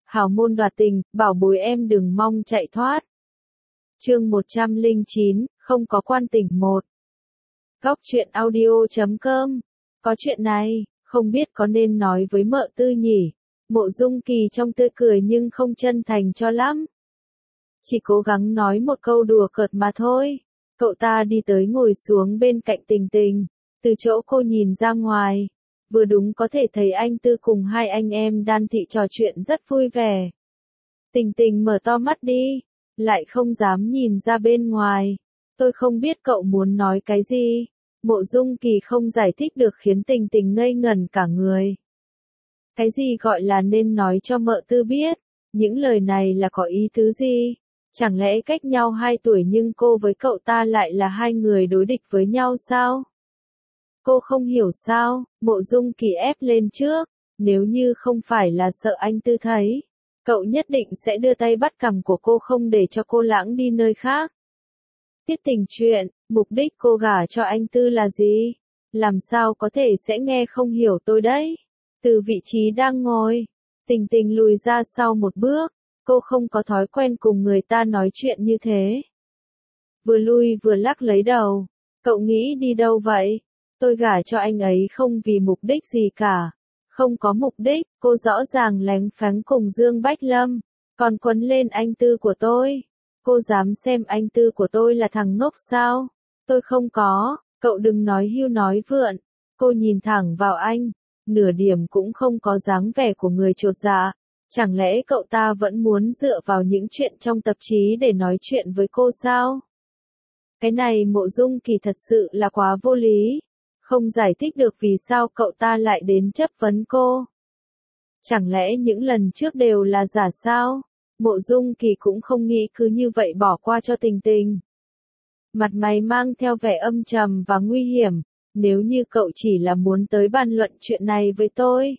Hào môn đoạt tình, bảo bối em đừng mong chạy thoát. Chương 109, không có quan tình 1. Góc truyện audio.com. Có chuyện này, không biết có nên nói với Mợ Tư nhỉ? Mộ Dung Kỳ trong tươi cười nhưng không chân thành cho lắm. Chỉ cố gắng nói một câu đùa cợt mà thôi. Cậu ta đi tới ngồi xuống bên cạnh Tình Tình, từ chỗ cô nhìn ra ngoài. Vừa đúng có thể thấy anh Tư cùng hai anh em Đan Thị trò chuyện rất vui vẻ. Tình Tình mở to mắt đi, lại không dám nhìn ra bên ngoài. Tôi không biết cậu muốn nói cái gì. Mộ Dung Kỳ không giải thích được khiến Tình Tình ngây ngẩn cả người. Cái gì gọi là nên nói cho Mợ Tư biết? Những lời này là có ý tứ gì? Chẳng lẽ cách nhau 2 tuổi nhưng cô với cậu ta lại là hai người đối địch với nhau sao? Cô không hiểu sao? Mộ Dung Kỳ ép lên trước. Nếu như không phải là sợ anh Tư thấy, cậu nhất định sẽ đưa tay bắt cằm của cô không để cho cô lãng đi nơi khác. Tiết Tình chuyện, mục đích cô gả cho anh Tư là gì? Làm sao có thể sẽ nghe không hiểu tôi đấy? Từ vị trí đang ngồi, Tình Tình lùi ra sau một bước. Cô không có thói quen cùng người ta nói chuyện như thế. Vừa lui vừa lắc lấy đầu. Cậu nghĩ đi đâu vậy? Tôi gả cho anh ấy không vì mục đích gì cả. Không có mục đích, cô rõ ràng lén phánh cùng Dương Bách Lâm, còn quấn lên anh Tư của tôi. Cô dám xem anh Tư của tôi là thằng ngốc sao? Tôi không có, cậu đừng nói hưu nói vượn. Cô nhìn thẳng vào anh, nửa điểm cũng không có dáng vẻ của người chột dạ. Chẳng lẽ cậu ta vẫn muốn dựa vào những chuyện trong tạp chí để nói chuyện với cô sao? Cái này Mộ Dung Kỳ thật sự là quá vô lý. Không giải thích được vì sao cậu ta lại đến chất vấn cô. Chẳng lẽ những lần trước đều là giả sao? Mộ Dung Kỳ cũng không nghĩ cứ như vậy bỏ qua cho Tình Tình. Mặt mày mang theo vẻ âm trầm và nguy hiểm. Nếu như cậu chỉ là muốn tới bàn luận chuyện này với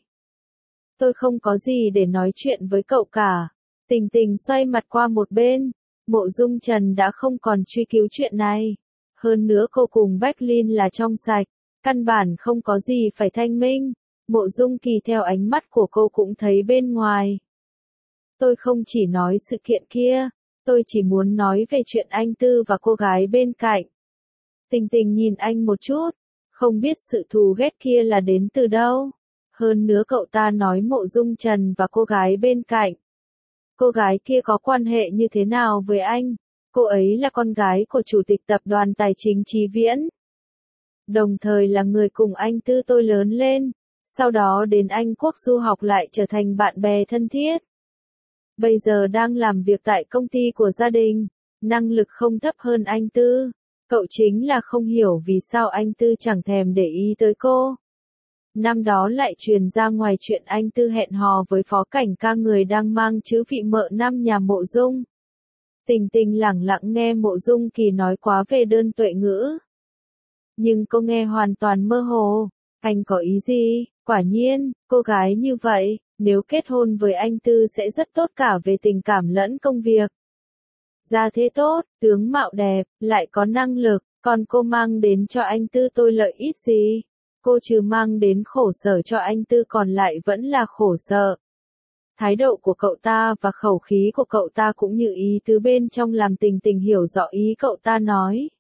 tôi không có gì để nói chuyện với cậu cả. Tình Tình xoay mặt qua một bên. Mộ Dung Trần đã không còn truy cứu chuyện này. Hơn nữa cô cùng Bách Linh là trong sạch. Căn bản không có gì phải thanh minh. Mộ Dung Kỳ theo ánh mắt của cô cũng thấy bên ngoài. Tôi không chỉ nói sự kiện kia. Tôi chỉ muốn nói về chuyện anh Tư và cô gái bên cạnh. Tình Tình nhìn anh một chút. Không biết sự thù ghét kia là đến từ đâu. Hơn nữa cậu ta nói Mộ Dung Trần và cô gái bên cạnh. Cô gái kia có quan hệ như thế nào với anh? Cô ấy là con gái của chủ tịch tập đoàn tài chính Chí Viễn. Đồng thời là người cùng anh Tư tôi lớn lên. Sau đó đến Anh Quốc du học lại trở thành bạn bè thân thiết. Bây giờ đang làm việc tại công ty của gia đình. Năng lực không thấp hơn anh Tư. Cậu chính là không hiểu vì sao anh Tư chẳng thèm để ý tới cô. Năm đó lại truyền ra ngoài chuyện anh Tư hẹn hò với Phó Cảnh Ca người đang mang chữ vị mợ năm nhà Mộ Dung. Tình Tình lẳng lặng nghe Mộ Dung Kỳ nói quá về đơn tuệ ngữ. Nhưng cô nghe hoàn toàn mơ hồ. Anh có ý gì? Quả nhiên, cô gái như vậy, nếu kết hôn với anh Tư sẽ rất tốt cả về tình cảm lẫn công việc. Gia thế tốt, tướng mạo đẹp, lại có năng lực, còn cô mang đến cho anh Tư tôi lợi ích gì? Cô trừ mang đến khổ sở cho anh Tư còn lại vẫn là khổ sở. Thái độ của cậu ta và khẩu khí của cậu ta cũng như ý tứ bên trong làm Tình Tình hiểu rõ ý cậu ta nói.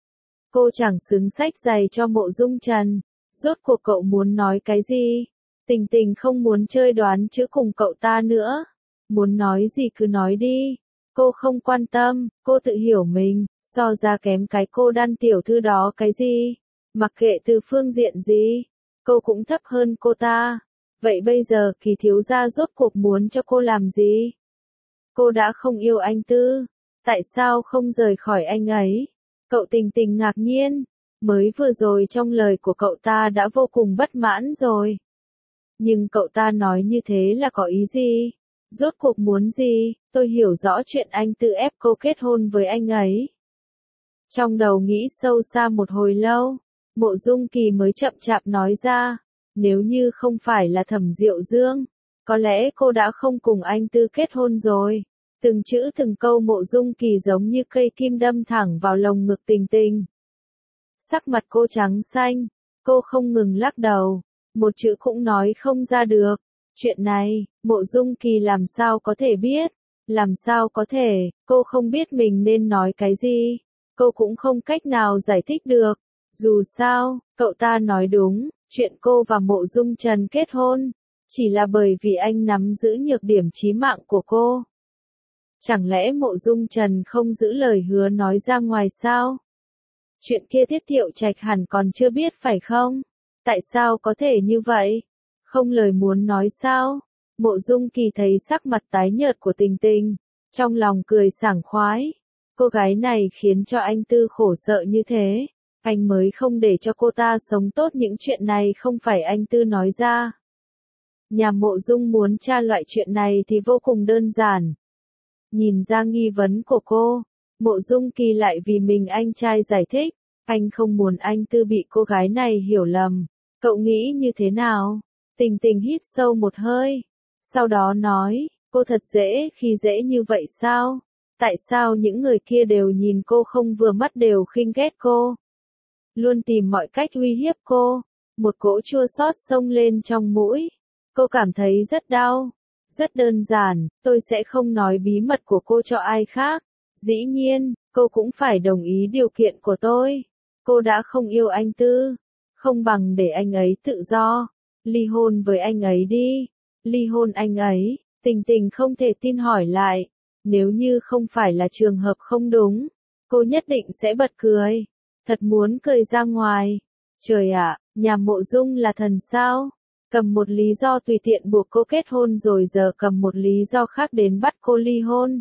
Cô chẳng xứng xách giày cho Mộ Dung Trần. Rốt cuộc cậu muốn nói cái gì? Tình Tình không muốn chơi đoán chữ cùng cậu ta nữa. Muốn nói gì cứ nói đi. Cô không quan tâm, cô tự hiểu mình, so ra kém cái cô Đan tiểu thư đó cái gì. Mặc kệ từ phương diện gì, cô cũng thấp hơn cô ta. Vậy bây giờ Kỳ thiếu gia rốt cuộc muốn cho cô làm gì? Cô đã không yêu anh Tư, tại sao không rời khỏi anh ấy? Cậu Tình Tình ngạc nhiên, mới vừa rồi trong lời của cậu ta đã vô cùng bất mãn rồi. Nhưng cậu ta nói như thế là có ý gì? Rốt cuộc muốn gì? Tôi hiểu rõ chuyện anh Tư ép cô kết hôn với anh ấy. Trong đầu nghĩ sâu xa một hồi lâu, Mộ Dung Kỳ mới chậm chạp nói ra, nếu như không phải là Thẩm Diệu Dương, có lẽ cô đã không cùng anh Tư kết hôn rồi. Từng chữ từng câu Mộ Dung Kỳ giống như cây kim đâm thẳng vào lồng ngực Tình Tình. Sắc mặt cô trắng xanh, cô không ngừng lắc đầu, một chữ cũng nói không ra được. Chuyện này, Mộ Dung Kỳ làm sao có thể biết? Làm sao có thể, cô không biết mình nên nói cái gì. Cô cũng không cách nào giải thích được. Dù sao, cậu ta nói đúng, chuyện cô và Mộ Dung Trần kết hôn, chỉ là bởi vì anh nắm giữ nhược điểm chí mạng của cô. Chẳng lẽ Mộ Dung Trần không giữ lời hứa nói ra ngoài sao? Chuyện kia Tiết Thiệu Trạch hẳn còn chưa biết phải không? Tại sao có thể như vậy? Không lời muốn nói sao? Mộ Dung Kỳ thấy sắc mặt tái nhợt của Tình Tình, trong lòng cười sảng khoái. Cô gái này khiến cho anh Tư khổ sợ như thế, anh mới không để cho cô ta sống tốt. Những chuyện này không phải anh Tư nói ra. Nhà Mộ Dung muốn tra loại chuyện này thì vô cùng đơn giản. Nhìn ra nghi vấn của cô, Mộ Dung Kỳ lại vì mình anh trai giải thích, anh không muốn anh Tư bị cô gái này hiểu lầm. Cậu nghĩ như thế nào? Tình Tình hít sâu một hơi, sau đó nói, cô thật dễ khi dễ như vậy sao? Tại sao những người kia đều nhìn cô không vừa mắt, đều khinh ghét cô? Luôn tìm mọi cách uy hiếp cô. Một cỗ chua xót xông lên trong mũi. Cô cảm thấy rất đau. Rất đơn giản, tôi sẽ không nói bí mật của cô cho ai khác. Dĩ nhiên, cô cũng phải đồng ý điều kiện của tôi. Cô đã không yêu anh Tư, không bằng để anh ấy tự do. Ly hôn với anh ấy đi. Ly hôn anh ấy. Tình Tình không thể tin hỏi lại. Nếu như không phải là trường hợp không đúng, cô nhất định sẽ bật cười. Thật muốn cười ra ngoài. Trời ạ, nhà Mộ Dung là thần sao? Cầm một lý do tùy tiện buộc cô kết hôn rồi giờ cầm một lý do khác đến bắt cô ly hôn.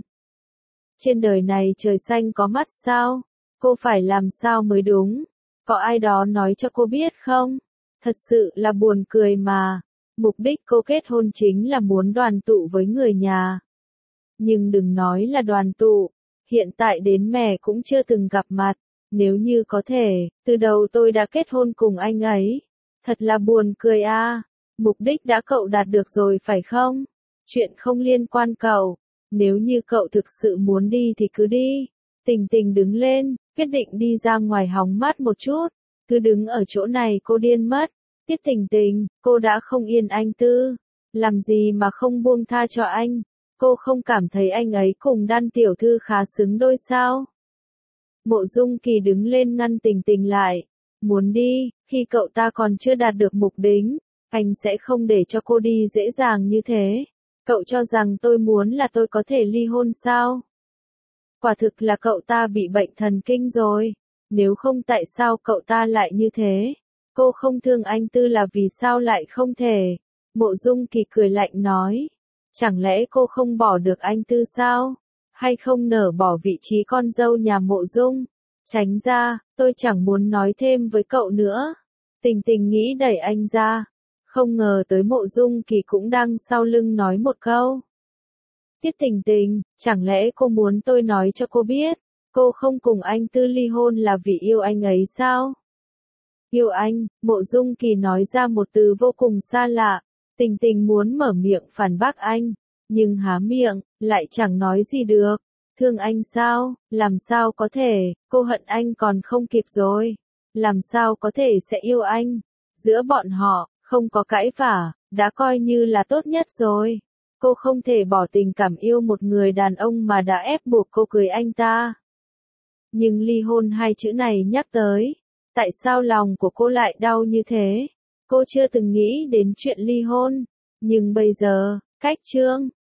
Trên đời này trời xanh có mắt sao? Cô phải làm sao mới đúng? Có ai đó nói cho cô biết không? Thật sự là buồn cười mà. Mục đích cô kết hôn chính là muốn đoàn tụ với người nhà. Nhưng đừng nói là đoàn tụ, hiện tại đến mẹ cũng chưa từng gặp mặt. Nếu như có thể, từ đầu tôi đã kết hôn cùng anh ấy. Thật là buồn cười a. Mục đích đã cậu đạt được rồi phải không? Chuyện không liên quan cậu. Nếu như cậu thực sự muốn đi thì cứ đi. Tình Tình đứng lên, quyết định đi ra ngoài hóng mát một chút. Cứ đứng ở chỗ này cô điên mất. Tiết Tình Tình, cô đã không yên anh Tư. Làm gì mà không buông tha cho anh? Cô không cảm thấy anh ấy cùng Đan tiểu thư khá xứng đôi sao? Mộ Dung Kỳ đứng lên ngăn Tình Tình lại. Muốn đi, khi cậu ta còn chưa đạt được mục đích, anh sẽ không để cho cô đi dễ dàng như thế. Cậu cho rằng tôi muốn là tôi có thể ly hôn sao? Quả thực là cậu ta bị bệnh thần kinh rồi. Nếu không tại sao cậu ta lại như thế? Cô không thương anh Tư là vì sao lại không thể? Mộ Dung Kỳ cười lạnh nói. Chẳng lẽ cô không bỏ được anh Tư sao? Hay không nỡ bỏ vị trí con dâu nhà Mộ Dung? Tránh ra, tôi chẳng muốn nói thêm với cậu nữa. Tình Tình nghĩ đẩy anh ra. Không ngờ tới Mộ Dung Kỳ cũng đang sau lưng nói một câu. Tiết Tình Tình, chẳng lẽ cô muốn tôi nói cho cô biết, cô không cùng anh Tư ly hôn là vì yêu anh ấy sao? Yêu anh, Mộ Dung Kỳ nói ra một từ vô cùng xa lạ. Tình Tình muốn mở miệng phản bác anh, nhưng há miệng, lại chẳng nói gì được. Thương anh sao? Làm sao có thể, cô hận anh còn không kịp rồi. Làm sao có thể sẽ yêu anh? Giữa bọn họ, không có cãi vã, đã coi như là tốt nhất rồi. Cô không thể bỏ tình cảm yêu một người đàn ông mà đã ép buộc cô cưới anh ta. Nhưng ly hôn hai chữ này nhắc tới, tại sao lòng của cô lại đau như thế? Cô chưa từng nghĩ đến chuyện ly hôn, nhưng bây giờ, cách chương